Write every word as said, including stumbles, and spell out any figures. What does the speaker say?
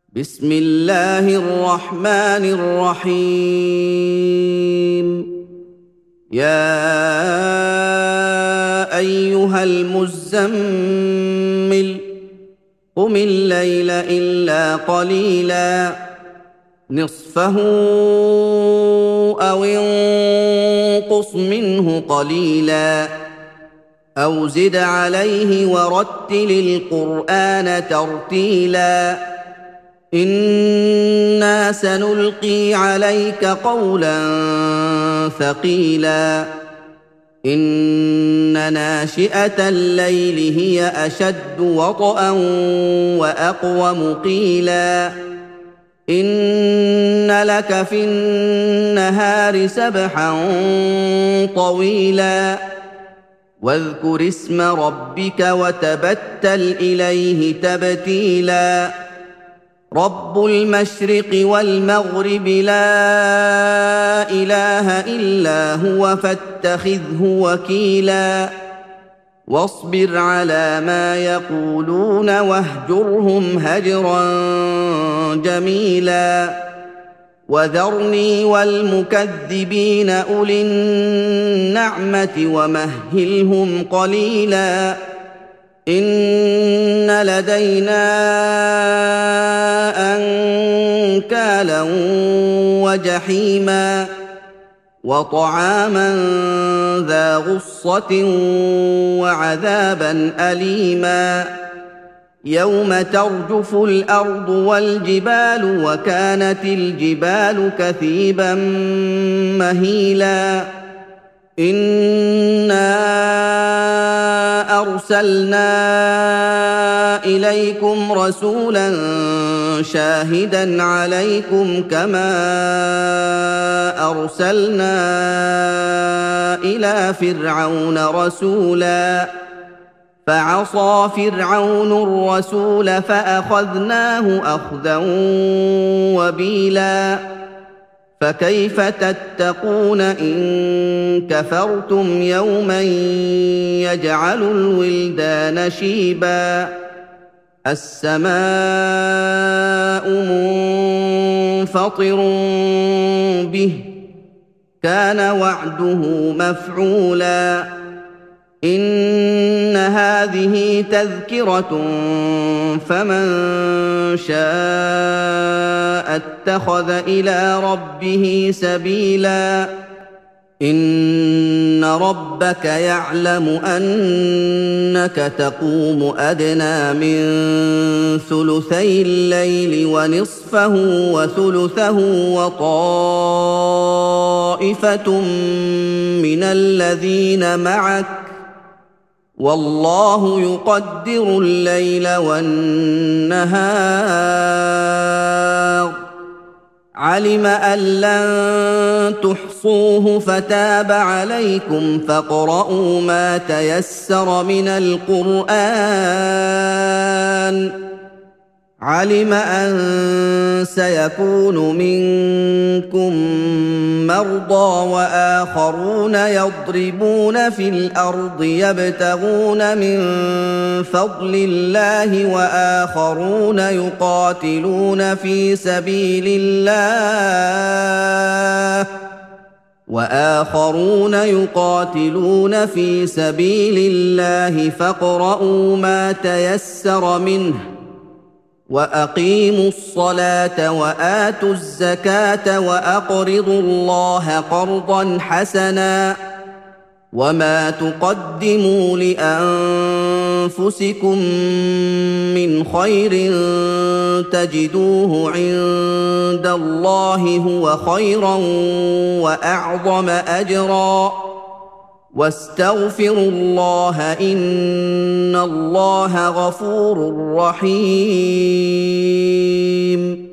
بسم الله الرحمن الرحيم. يا أيها المزمل قم الليل إلا قليلا نصفه أو انقص منه قليلا أو زد عليه ورتل القرآن ترتيلا إنا سنلقي عليك قولا ثقيلا إن ناشئة الليل هي أشد وطئا وأقوم قيلا إن لك في النهار سبحا طويلا واذكر اسم ربك وتبتل إليه تبتيلا رب المشرق والمغرب لا إله إلا هو فاتخذه وكيلا واصبر على ما يقولون واهجرهم هجرا جميلا وذرني والمكذبين أولي النعمة ومهلهم قليلا إن لدينا أنكالا وجحيما وطعاما ذا غصة وعذابا أليما يوم ترجف الأرض والجبال وكانت الجبال كثيبا مهيلا إنا أرسلنا إليكم رسولا شاهدا عليكم كما أرسلنا إلى فرعون رسولا فعصى فرعون الرسول فأخذناه أخذا وبيلا فكيف تتقون إن كفرتم يوما يجعل الولدان شيبا السماء منفطر به كان وعده مفعولا إن هذه تذكرة فمن شاء اتخذ إلى ربه سبيلا إن ربك يعلم أنك تقوم أدنى من ثلثي الليل ونصفه وثلثه وطائفة من الذين معك والله يقدر الليل والنهار علم أن لن تحصوه فتاب عليكم فاقرؤوا ما تيسر من القرآن علم أن سيكون منكم مرضى وآخرون يضربون في الأرض يبتغون من فضل الله وآخرون يقاتلون في سبيل الله وآخرون يقاتلون في سبيل الله فاقرؤوا ما تيسر منه وأقيموا الصلاة وآتوا الزكاة وأقرضوا الله قرضا حسنا وما تقدموا لأنفسكم من خير تجدوه عند الله هو خيرا وأعظم أجرا واستغفروا الله إن الله غفور رحيم